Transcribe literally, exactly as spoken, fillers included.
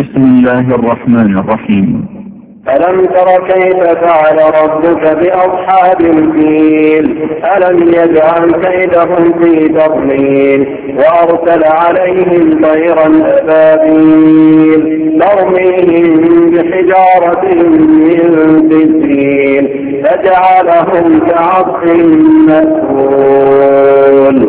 بسم الله الرحمن الرحيم. ألم تر كيف فعل ربك بأصحاب الفيل ألم يجعل كيدهم في تضليل وأرسل عليهم طيرا أبابيل ترميهم بحجارة من سجيل فجعلهم كعصف مأكول.